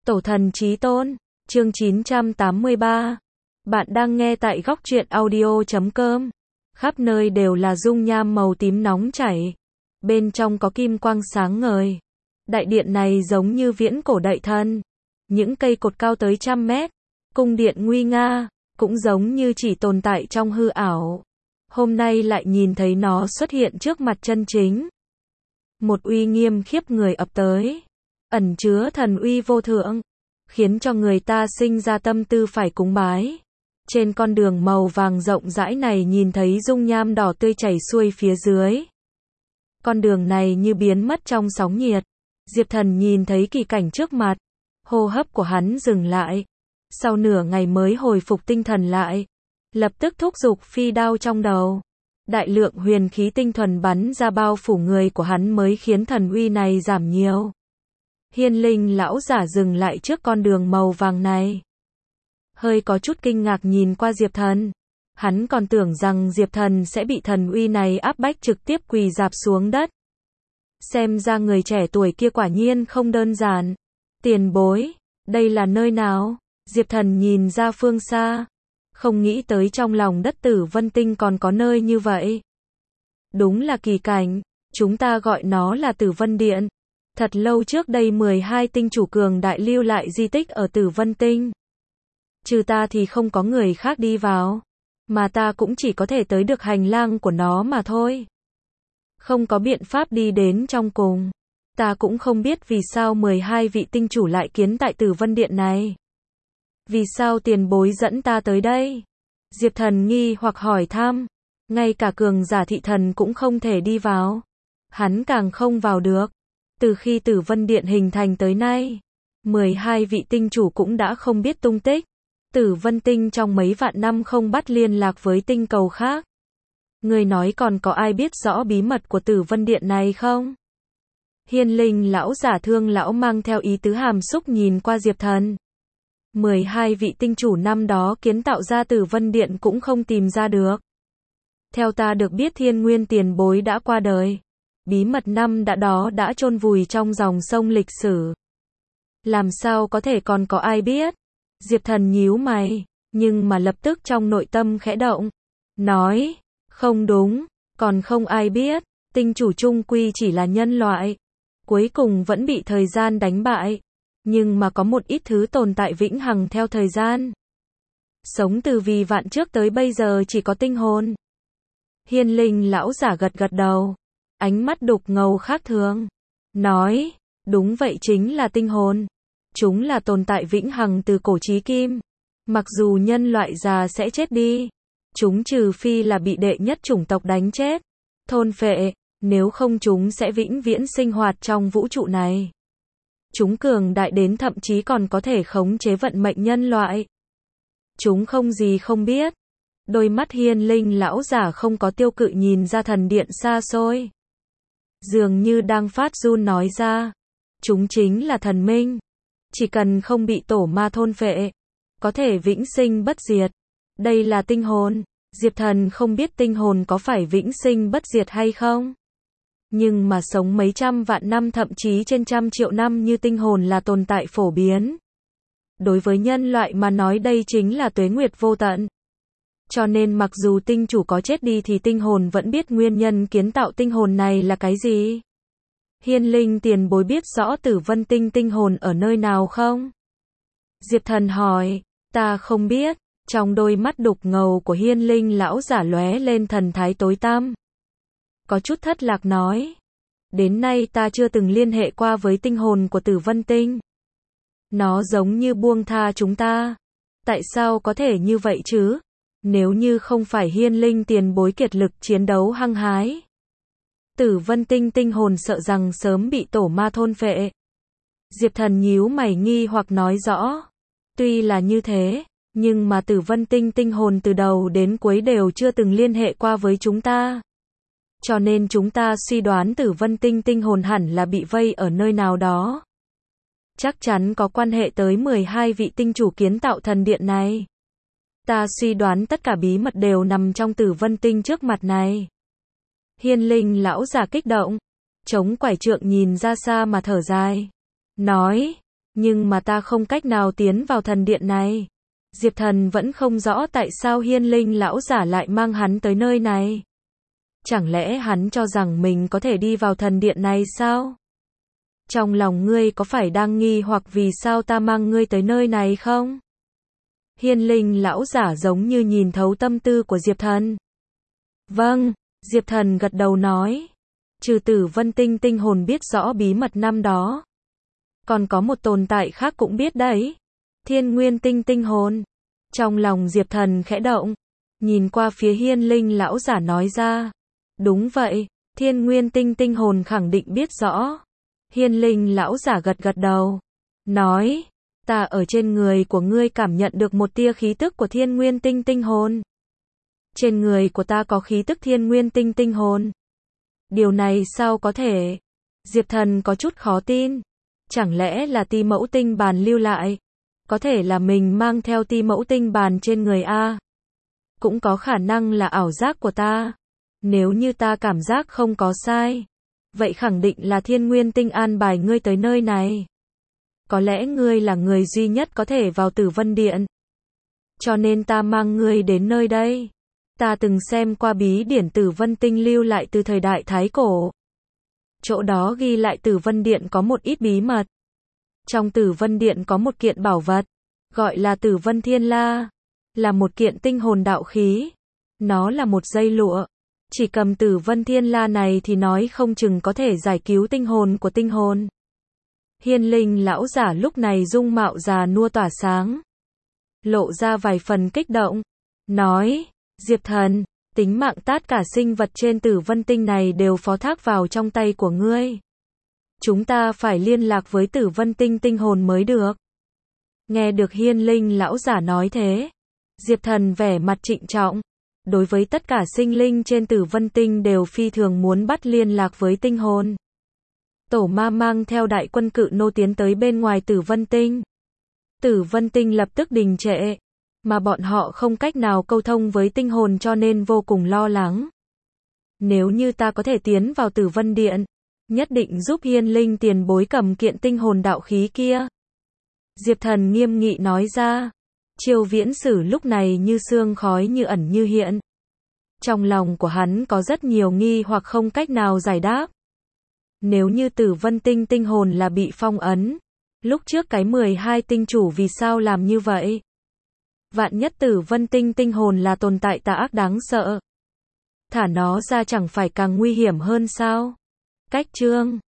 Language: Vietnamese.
Tổ thần chí tôn, chương 983. Bạn đang nghe tại góc truyện audio.com. Khắp nơi đều là dung nham màu tím nóng chảy. Bên trong có kim quang sáng ngời. Đại điện này giống như viễn cổ đại thần. Những cây cột cao tới 100 mét. Cung điện nguy nga, cũng giống như chỉ tồn tại trong hư ảo. Hôm nay lại nhìn thấy nó xuất hiện trước mặt chân chính. Một uy nghiêm khiếp người ập tới, ẩn chứa thần uy vô thượng, khiến cho người ta sinh ra tâm tư phải cúng bái. Trên con đường màu vàng rộng rãi này nhìn thấy dung nham đỏ tươi chảy xuôi phía dưới. Con đường này như biến mất trong sóng nhiệt. Diệp Thần nhìn thấy kỳ cảnh trước mặt, hô hấp của hắn dừng lại. Sau nửa ngày mới hồi phục tinh thần lại, lập tức thúc giục phi đao trong đầu. Đại lượng huyền khí tinh thuần bắn ra bao phủ người của hắn mới khiến thần uy này giảm nhiều. Hiên Linh lão giả dừng lại trước con đường màu vàng này, hơi có chút kinh ngạc nhìn qua Diệp Thần. Hắn còn tưởng rằng Diệp Thần sẽ bị thần uy này áp bách trực tiếp quỳ rạp xuống đất. Xem ra người trẻ tuổi kia quả nhiên không đơn giản. Tiền bối, đây là nơi nào? Diệp Thần nhìn ra phương xa, không nghĩ tới trong lòng đất Tử Vân Tinh còn có nơi như vậy. Đúng là kỳ cảnh, chúng ta gọi nó là Tử Vân Điện. Thật lâu trước đây 12 tinh chủ cường đại lưu lại di tích ở Tử Vân Tinh. Trừ ta thì không có người khác đi vào, mà ta cũng chỉ có thể tới được hành lang của nó mà thôi. Không có biện pháp đi đến trong cùng. Ta cũng không biết vì sao 12 vị tinh chủ lại kiến tại Tử Vân Điện này. Vì sao tiền bối dẫn ta tới đây? Diệp Thần nghi hoặc hỏi thăm. Ngay cả cường giả thị thần cũng không thể đi vào. Hắn càng không vào được. Từ khi Tử Vân Điện hình thành tới nay, 12 vị tinh chủ cũng đã không biết tung tích. Tử Vân Tinh trong mấy vạn năm không bắt liên lạc với tinh cầu khác. Người nói còn có ai biết rõ bí mật của Tử Vân Điện này không? Hiên Linh lão giả thương lão mang theo ý tứ hàm xúc nhìn qua Diệp Thần. 12 vị tinh chủ năm đó kiến tạo ra Tử Vân Điện cũng không tìm ra được. Theo ta được biết Thiên Nguyên tiền bối đã qua đời. Bí mật năm đó đã chôn vùi trong dòng sông lịch sử. Làm sao có thể còn có ai biết? Diệp Thần nhíu mày, nhưng mà lập tức trong nội tâm khẽ động. Nói, không đúng, còn không ai biết. Tinh chủ chung quy chỉ là nhân loại. Cuối cùng vẫn bị thời gian đánh bại. Nhưng mà có một ít thứ tồn tại vĩnh hằng theo thời gian. Sống từ vì vạn trước tới bây giờ chỉ có tinh hồn. Hiên Linh lão giả gật gật đầu. Ánh mắt đục ngầu khác thường. Nói, đúng vậy chính là tinh hồn. Chúng là tồn tại vĩnh hằng từ cổ chí kim. Mặc dù nhân loại già sẽ chết đi, chúng trừ phi là bị đệ nhất chủng tộc đánh chết, thôn phệ, nếu không chúng sẽ vĩnh viễn sinh hoạt trong vũ trụ này. Chúng cường đại đến thậm chí còn có thể khống chế vận mệnh nhân loại. Chúng không gì không biết. Đôi mắt Hiên Linh lão giả không có tiêu cự nhìn ra thần điện xa xôi. Dường như đang phát run nói ra. Chúng chính là thần minh. Chỉ cần không bị tổ ma thôn phệ, có thể vĩnh sinh bất diệt. Đây là tinh hồn. Diệp Thần không biết tinh hồn có phải vĩnh sinh bất diệt hay không. Nhưng mà sống mấy trăm vạn năm thậm chí trên 100 triệu năm như tinh hồn là tồn tại phổ biến. Đối với nhân loại mà nói đây chính là tuế nguyệt vô tận. Cho nên mặc dù tinh chủ có chết đi thì tinh hồn vẫn biết nguyên nhân kiến tạo tinh hồn này là cái gì. Hiên Linh tiền bối biết rõ Tử Vân Tinh tinh hồn ở nơi nào không? Diệp Thần hỏi. Ta không biết. Trong đôi mắt đục ngầu của Hiên Linh lão giả lóe lên thần thái tối tăm. Có chút thất lạc nói. Đến nay ta chưa từng liên hệ qua với tinh hồn của Tử Vân Tinh. Nó giống như buông tha chúng ta. Tại sao có thể như vậy chứ? Nếu như không phải Hiên Linh tiền bối kiệt lực chiến đấu hăng hái, Tử Vân Tinh tinh hồn sợ rằng sớm bị tổ ma thôn phệ. Diệp Thần nhíu mày nghi hoặc nói rõ. Tuy là như thế, nhưng mà Tử Vân Tinh tinh hồn từ đầu đến cuối đều chưa từng liên hệ qua với chúng ta. Cho nên chúng ta suy đoán Tử Vân Tinh tinh hồn hẳn là bị vây ở nơi nào đó. Chắc chắn có quan hệ tới 12 vị tinh chủ kiến tạo thần điện này. Ta suy đoán tất cả bí mật đều nằm trong Tử Vân Tinh trước mặt này. Hiên Linh lão giả kích động, chống quải trượng nhìn ra xa mà thở dài. Nói, Nhưng mà ta không cách nào tiến vào thần điện này. Diệp Thần vẫn không rõ tại sao Hiên Linh lão giả lại mang hắn tới nơi này. Chẳng lẽ hắn cho rằng mình có thể đi vào thần điện này sao? Trong lòng ngươi có phải đang nghi hoặc vì sao ta mang ngươi tới nơi này không? Hiên Linh lão giả giống như nhìn thấu tâm tư của Diệp Thần. Vâng, Diệp Thần gật đầu nói. Trừ Tử Vân Tinh tinh hồn biết rõ bí mật năm đó. Còn có một tồn tại khác cũng biết đấy. Thiên Nguyên Tinh tinh hồn. Trong lòng Diệp Thần khẽ động. Nhìn qua phía Hiên Linh lão giả nói ra. Đúng vậy, Thiên Nguyên Tinh tinh hồn khẳng định biết rõ. Hiên Linh lão giả gật gật đầu. Nói, ta ở trên người của ngươi cảm nhận được một tia khí tức của Thiên Nguyên Tinh tinh hồn. Trên người của ta có khí tức Thiên Nguyên Tinh tinh hồn. Điều này sao có thể? Diệp Thần có chút khó tin. Chẳng lẽ là ti mẫu tinh bàn lưu lại? Có thể là mình mang theo ti mẫu tinh bàn trên người a. Cũng có khả năng là ảo giác của ta. Nếu như ta cảm giác không có sai, vậy khẳng định là Thiên Nguyên Tinh an bài ngươi tới nơi này. Có lẽ ngươi là người duy nhất có thể vào Tử Vân Điện. Cho nên ta mang ngươi đến nơi đây. Ta từng xem qua bí điển Tử Vân Tinh lưu lại từ thời đại Thái Cổ. Chỗ đó ghi lại Tử Vân Điện có một ít bí mật. Trong Tử Vân Điện có một kiện bảo vật, gọi là Tử Vân Thiên La, là một kiện tinh hồn đạo khí. Nó là một dây lụa. Chỉ cầm Tử Vân Thiên La này thì nói không chừng có thể giải cứu tinh hồn của tinh hồn. Hiên Linh lão giả lúc này dung mạo già nua tỏa sáng. Lộ ra vài phần kích động. Nói, Diệp Thần, tính mạng tất cả sinh vật trên Tử Vân Tinh này đều phó thác vào trong tay của ngươi. Chúng ta phải liên lạc với Tử Vân Tinh tinh hồn mới được. Nghe được Hiên Linh lão giả nói thế, Diệp Thần vẻ mặt trịnh trọng. Đối với tất cả sinh linh trên Tử Vân Tinh đều phi thường muốn bắt liên lạc với tinh hồn. Tổ ma mang theo đại quân cự nô tiến tới bên ngoài Tử Vân Tinh. Tử Vân Tinh lập tức đình trệ, mà bọn họ không cách nào câu thông với tinh hồn cho nên vô cùng lo lắng. Nếu như ta có thể tiến vào Tử Vân Điện, nhất định giúp Hiên Linh tiền bối cầm kiện tinh hồn đạo khí kia. Diệp Thần nghiêm nghị nói ra. Triều Viễn Sử lúc này như sương khói như ẩn như hiện. Trong lòng của hắn có rất nhiều nghi hoặc không cách nào giải đáp. Nếu như Tử Vân Tinh tinh hồn là bị phong ấn, lúc trước cái 12 tinh chủ vì sao làm như vậy? Vạn nhất Tử Vân Tinh tinh hồn là tồn tại tà ác đáng sợ. Thả nó ra chẳng phải càng nguy hiểm hơn sao? Cách chương